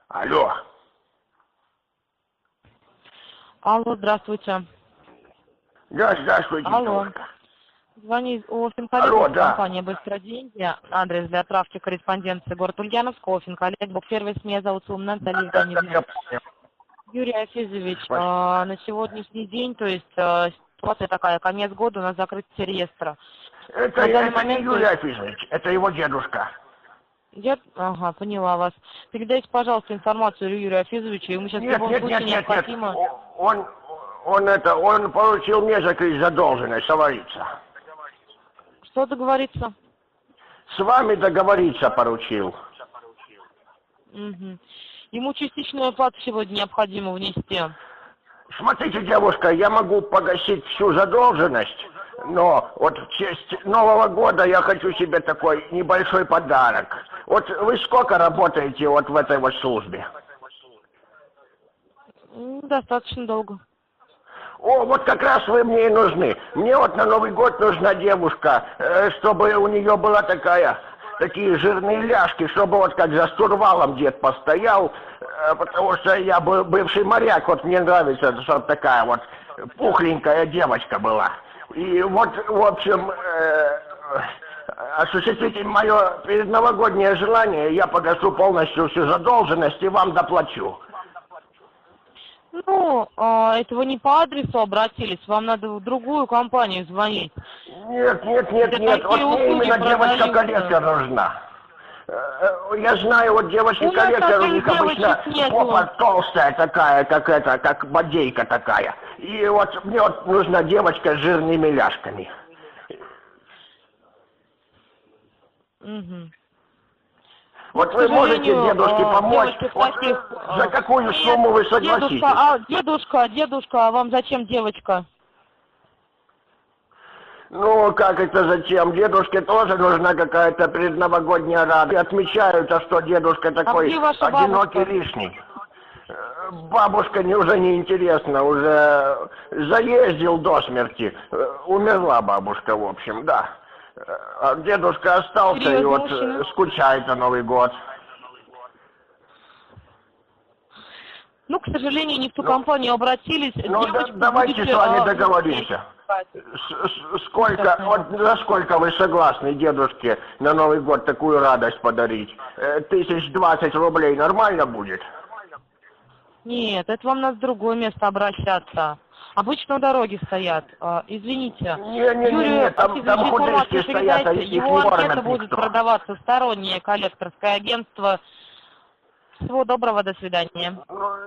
Алло. Алло, здравствуйте. Да, здравствуйте, Алло. девушка. Звонит Алло, Финколлег, да. компания «Быстро деньги». Адрес для отправки корреспонденции город Ульяновск, Финколлег, бухсервис, меня зовут Сумна Наталья Да, Евгеньевна. я понял. Юрий Афизович, Спасибо. на сегодняшний день, то есть ситуация такая, конец года, у нас закрыт все реестры. Это На данный не момент, то Юрий есть, Афизович, это его дедушка. ага, поняла вас. Передайте, пожалуйста, информацию Юрию Афизовичу, ему сейчас в Нет, любом нет, случае нет, нет, нет. необходимо... Он поручил мне закрыть задолженность, говорится. Что договориться? С вами договориться поручил. Угу. Ему частичную оплату сегодня необходимо внести. Смотрите, девушка, я могу погасить всю задолженность, но вот в честь Нового года я хочу себе такой небольшой подарок. Вот вы сколько работаете вот в этой вот службе? Достаточно долго. О, вот как раз вы мне и нужны. Мне вот на Новый год нужна девушка, чтобы у нее была такие жирные ляжки, чтобы вот как за штурвалом дед постоял, потому что я бывший моряк, вот мне нравится, чтобы такая вот пухленькая девочка была. И вот, в общем, осуществите мое предновогоднее желание, я погашу полностью всю задолженность и вам доплачу. Ну, это вы не по адресу обратились, вам надо в другую компанию звонить. Нет, вот мне именно девочка-коллектор нужна. Я знаю, вот девочки-коллектор, у них обычно попа толстая такая, как бодейка такая. И вот мне вот нужна девочка с жирными ляжками. Угу. Вот вы можете дедушке помочь, вот за какую сумму вы согласитесь? Дедушка, а вам зачем девочка? Ну, как это зачем? Дедушке тоже нужна какая-то предновогодняя радость. Отмечают, что дедушка такой одинокий лишний. Бабушка уже не интересна, уже заездил до смерти. Умерла бабушка, в общем, да. А дедушка остался. Серьезно, и вот мужчина? Скучает на Новый год. Ну, к сожалению, не в ту компанию обратились. Ну, давайте с вами договоримся. За сколько вы согласны дедушке на Новый год такую радость подарить? 1020 рублей нормально будет? Нет, это вам надо в другое место обращаться. Обычно у дороги стоят. Извините. Не, там худышки стоят, его анкета будет продаваться стороннее коллекторское агентство. Всего доброго, до свидания.